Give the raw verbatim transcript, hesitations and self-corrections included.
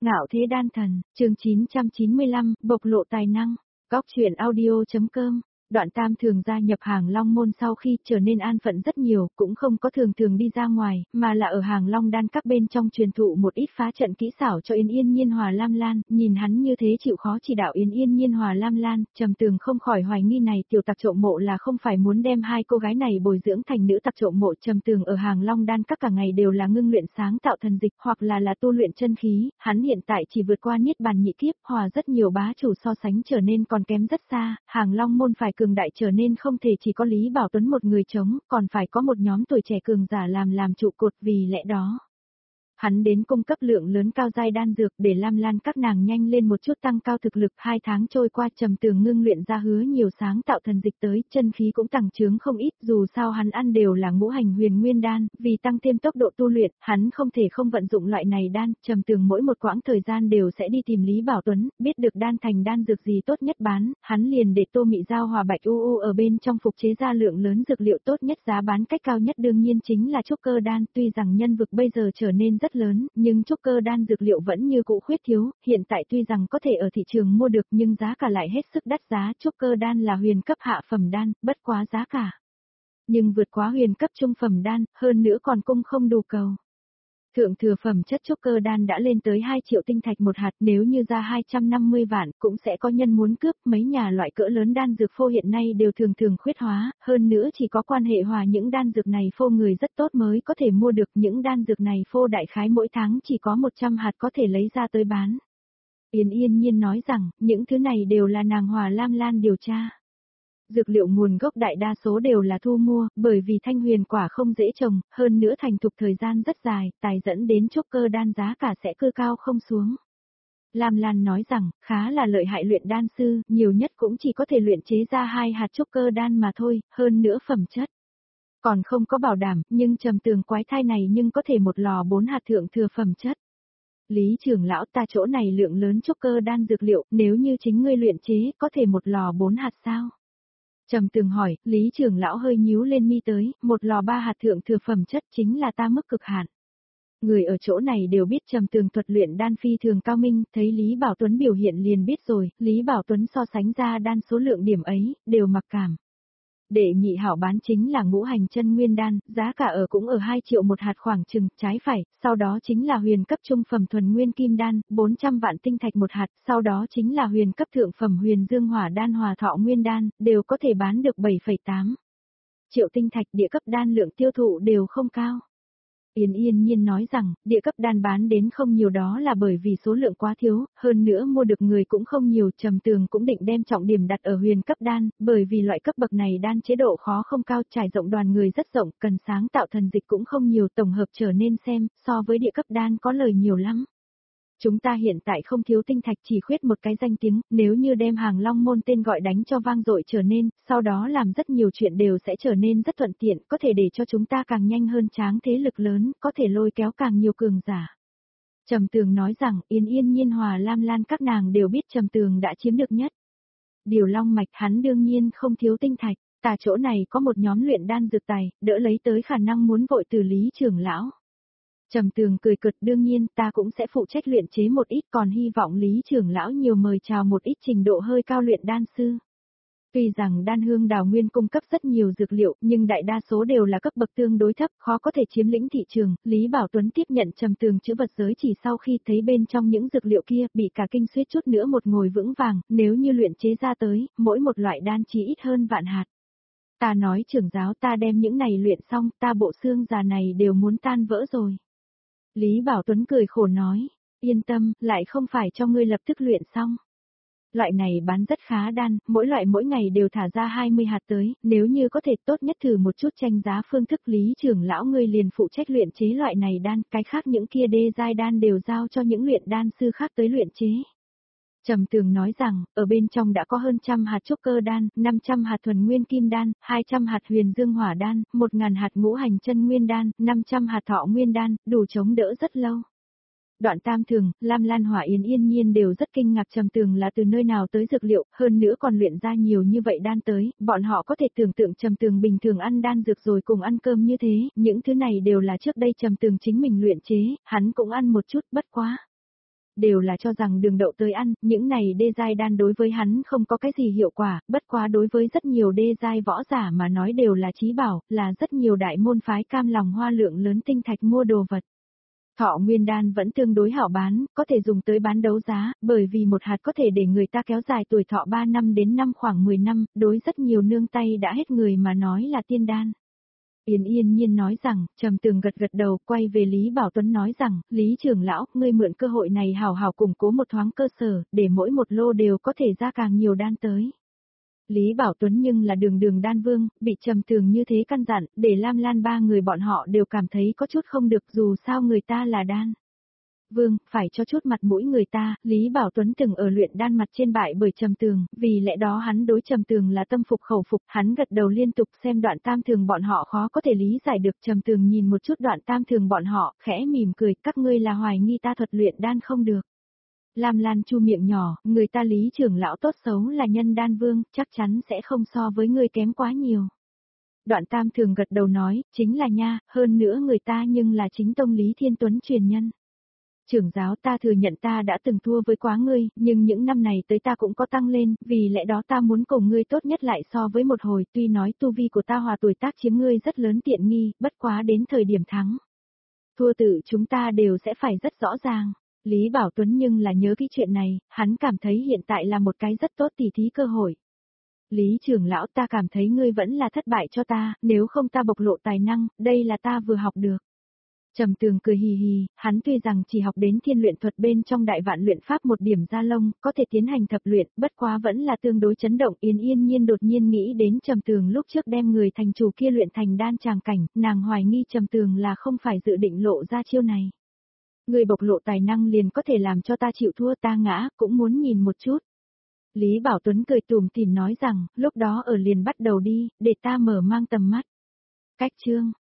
Ngạo thế đan thần, chương chín trăm chín mươi lăm, bộc lộ tài năng. Góc truyện audio.com. Đoạn Tam thường gia nhập Hàng Long môn sau khi trở nên an phận rất nhiều, cũng không có thường thường đi ra ngoài, mà là ở Hàng Long đan các bên trong truyền thụ một ít phá trận kỹ xảo cho Yến Yên Nhiên Hòa Lam Lan, nhìn hắn như thế chịu khó chỉ đạo Yến Yên Nhiên Hòa Lam Lan, Trầm Tường không khỏi hoài nghi này tiểu tặc trộm mộ là không phải muốn đem hai cô gái này bồi dưỡng thành nữ tặc trộm mộ. Trầm Tường ở Hàng Long đan các cả ngày đều là ngưng luyện sáng tạo thần dịch hoặc là là tu luyện chân khí, hắn hiện tại chỉ vượt qua niết bàn nhị kiếp, hòa rất nhiều bá chủ so sánh trở nên còn kém rất xa, Hàng Long môn phải cường đại trở nên không thể chỉ có Lý Bảo Tuấn một người chống, còn phải có một nhóm tuổi trẻ cường giả làm làm trụ cột, vì lẽ đó hắn đến cung cấp lượng lớn cao giai đan dược để Lam Lan các nàng nhanh lên một chút tăng cao thực lực. Hai tháng trôi qua, Trầm Tường ngưng luyện ra hứa nhiều sáng tạo thần dịch tới, chân khí cũng tăng trướng không ít, dù sao hắn ăn đều là ngũ hành huyền nguyên đan, vì tăng thêm tốc độ tu luyện, hắn không thể không vận dụng loại này đan. Trầm Tường mỗi một quãng thời gian đều sẽ đi tìm Lý Bảo Tuấn, biết được đan thành đan dược gì tốt nhất bán, hắn liền để Tô Mị Giao hòa Bạch U U ở bên trong phục chế ra lượng lớn dược liệu tốt nhất, giá bán cách cao nhất đương nhiên chính là trúc cơ đan. Tuy rằng nhân vực bây giờ trở nên rất lớn, nhưng trúc cơ đan dược liệu vẫn như cũ khuyết thiếu, hiện tại tuy rằng có thể ở thị trường mua được nhưng giá cả lại hết sức đắt giá. Trúc cơ đan là huyền cấp hạ phẩm đan, bất quá giá cả nhưng vượt quá huyền cấp trung phẩm đan, hơn nữa còn cung không đủ cầu. Thượng thừa phẩm chất trúc cơ đan đã lên tới hai triệu tinh thạch một hạt, nếu như ra hai trăm năm mươi vạn cũng sẽ có nhân muốn cướp. Mấy nhà loại cỡ lớn đan dược phô hiện nay đều thường thường khuyết hóa, hơn nữa chỉ có quan hệ hòa những đan dược này phô người rất tốt mới có thể mua được. Những đan dược này phô đại khái mỗi tháng chỉ có một trăm hạt có thể lấy ra tới bán. Yến Yên Nhiên nói rằng, những thứ này đều là nàng Hòa Lam Lan điều tra. Dược liệu nguồn gốc đại đa số đều là thu mua, bởi vì thanh huyền quả không dễ trồng, hơn nữa thành thục thời gian rất dài, tài dẫn đến trúc cơ đan giá cả sẽ cư cao không xuống. Lam Lan nói rằng, khá là lợi hại luyện đan sư, nhiều nhất cũng chỉ có thể luyện chế ra hai hạt trúc cơ đan mà thôi, hơn nữa phẩm chất còn không có bảo đảm, nhưng Trầm Tường quái thai này nhưng có thể một lò bốn hạt thượng thừa phẩm chất. Lý trưởng lão, ta chỗ này lượng lớn trúc cơ đan dược liệu, nếu như chính ngươi luyện chế, có thể một lò bốn hạt sao? Trầm Tường hỏi. Lý trưởng lão hơi nhíu lên mi tới, một lò ba hạt thượng thừa phẩm chất chính là ta mức cực hạn. Người ở chỗ này đều biết Trầm Tường thuật luyện đan phi thường cao minh, thấy Lý Bảo Tuấn biểu hiện liền biết rồi, Lý Bảo Tuấn so sánh ra đan số lượng điểm ấy, đều mặc cảm. Đệ nhị hảo bán chính là ngũ hành chân nguyên đan, giá cả ở cũng ở hai triệu một hạt khoảng chừng, trái phải, sau đó chính là huyền cấp trung phẩm thuần nguyên kim đan, bốn trăm vạn tinh thạch một hạt, sau đó chính là huyền cấp thượng phẩm huyền dương hỏa đan hòa thọ nguyên đan, đều có thể bán được bảy phẩy tám triệu tinh thạch. Địa cấp đan lượng tiêu thụ đều không cao. Yến Yên Nhiên nói rằng, địa cấp đan bán đến không nhiều đó là bởi vì số lượng quá thiếu, hơn nữa mua được người cũng không nhiều. Trầm Tường cũng định đem trọng điểm đặt ở huyền cấp đan, bởi vì loại cấp bậc này đan chế độ khó không cao, trải rộng đoàn người rất rộng, cần sáng tạo thần dịch cũng không nhiều, tổng hợp trở nên xem, so với địa cấp đan có lời nhiều lắm. Chúng ta hiện tại không thiếu tinh thạch, chỉ khuyết một cái danh tiếng, nếu như đem Hàng Long môn tên gọi đánh cho vang dội trở nên, sau đó làm rất nhiều chuyện đều sẽ trở nên rất thuận tiện, có thể để cho chúng ta càng nhanh hơn tráng thế lực lớn, có thể lôi kéo càng nhiều cường giả. Trầm Tường nói rằng, Yến Yên Nhiên Hòa Lam Lan các nàng đều biết Trầm Tường đã chiếm được nhất Điều Long mạch, hắn đương nhiên không thiếu tinh thạch, ta chỗ này có một nhóm luyện đan dược tài, đỡ lấy tới khả năng muốn vội từ Lý trưởng lão. Trầm Tường cười cợt, đương nhiên ta cũng sẽ phụ trách luyện chế một ít, còn hy vọng Lý trưởng lão nhiều mời chào một ít trình độ hơi cao luyện đan sư. Tuy rằng Đan Hương Đào Nguyên cung cấp rất nhiều dược liệu, nhưng đại đa số đều là cấp bậc tương đối thấp, khó có thể chiếm lĩnh thị trường. Lý Bảo Tuấn tiếp nhận Trầm Tường chữ vật giới chỉ sau khi thấy bên trong những dược liệu kia, bị cả kinh suýt chút nữa một ngồi vững vàng, nếu như luyện chế ra tới, mỗi một loại đan chỉ ít hơn vạn hạt. Ta nói trưởng giáo, ta đem những này luyện xong, ta bộ xương già này đều muốn tan vỡ rồi. Lý Bảo Tuấn cười khổ nói, yên tâm, lại không phải cho ngươi lập tức luyện xong. Loại này bán rất khá đan, mỗi loại mỗi ngày đều thả ra hai mươi hạt tới, nếu như có thể tốt nhất thử một chút tranh giá phương thức. Lý trưởng lão ngươi liền phụ trách luyện chế loại này đan, cái khác những kia đê giai đan đều giao cho những luyện đan sư khác tới luyện chế. Trầm Tường nói rằng, ở bên trong đã có hơn trăm hạt trúc cơ đan, năm trăm hạt thuần nguyên kim đan, hai trăm hạt huyền dương hỏa đan, một nghìn hạt ngũ hành chân nguyên đan, năm trăm hạt thọ nguyên đan, đủ chống đỡ rất lâu. Đoạn Tam thường, Lam Lan Hỏa Yến Yên Nhiên đều rất kinh ngạc Trầm Tường là từ nơi nào tới dược liệu, hơn nữa còn luyện ra nhiều như vậy đan tới, bọn họ có thể tưởng tượng Trầm Tường bình thường ăn đan dược rồi cùng ăn cơm như thế, những thứ này đều là trước đây Trầm Tường chính mình luyện chế, hắn cũng ăn một chút, bất quá đều là cho rằng đường đậu tới ăn, những này đê giai đan đối với hắn không có cái gì hiệu quả, bất quá đối với rất nhiều đê giai võ giả mà nói đều là chí bảo, là rất nhiều đại môn phái cam lòng hoa lượng lớn tinh thạch mua đồ vật. Thọ nguyên đan vẫn tương đối hảo bán, có thể dùng tới bán đấu giá, bởi vì một hạt có thể để người ta kéo dài tuổi thọ ba năm đến năm khoảng mười năm, đối rất nhiều nương tay đã hết người mà nói là tiên đan. Yến Yên Nhiên nói rằng, Trầm Tường gật gật đầu, quay về Lý Bảo Tuấn nói rằng, Lý trưởng lão, ngươi mượn cơ hội này hảo hảo củng cố một thoáng cơ sở, để mỗi một lô đều có thể ra càng nhiều đan tới. Lý Bảo Tuấn nhưng là đường đường đan vương, bị Trầm Tường như thế căn dặn, để Lam Lan ba người bọn họ đều cảm thấy có chút không được, dù sao người ta là đan vương, phải cho chút mặt mũi người ta. Lý Bảo Tuấn từng ở luyện đan mặt trên bại bởi Trầm Tường, vì lẽ đó hắn đối Trầm Tường là tâm phục khẩu phục, hắn gật đầu liên tục xem Đoạn Tam Thường bọn họ khó có thể lý giải được. Trầm Tường nhìn một chút Đoạn Tam Thường bọn họ, khẽ mỉm cười, các ngươi là hoài nghi ta thuật luyện đan không được. Lam Lan chu miệng nhỏ, người ta Lý trưởng lão tốt xấu là nhân đan vương, chắc chắn sẽ không so với ngươi kém quá nhiều. Đoạn Tam Thường gật đầu nói, chính là nha, hơn nữa người ta nhưng là chính tông Lý Thiên Tuấn truyền nhân. Trưởng giáo, ta thừa nhận ta đã từng thua với quá ngươi, nhưng những năm này tới ta cũng có tăng lên, vì lẽ đó ta muốn cùng ngươi tốt nhất lại so với một hồi, tuy nói tu vi của ta hòa tuổi tác chiếm ngươi rất lớn tiện nghi, bất quá đến thời điểm thắng. Thua tự chúng ta đều sẽ phải rất rõ ràng. Lý Bảo Tuấn nhưng là nhớ cái chuyện này, hắn cảm thấy hiện tại là một cái rất tốt tỉ thí cơ hội. Lý trưởng lão, ta cảm thấy ngươi vẫn là thất bại cho ta, nếu không ta bộc lộ tài năng, đây là ta vừa học được. Trầm Tường cười hì hì, hắn tuy rằng chỉ học đến thiên luyện thuật bên trong đại vạn luyện pháp một điểm gia lông, có thể tiến hành thập luyện, bất quá vẫn là tương đối chấn động. Yến Yên Nhiên đột nhiên nghĩ đến Trầm Tường lúc trước đem người thành chủ kia luyện thành đan tràng cảnh, nàng hoài nghi Trầm Tường là không phải dự định lộ ra chiêu này. Người bộc lộ tài năng liền có thể làm cho ta chịu thua, ta ngã, cũng muốn nhìn một chút. Lý Bảo Tuấn cười tủm tỉm nói rằng, lúc đó ở liền bắt đầu đi, để ta mở mang tầm mắt. Cách chương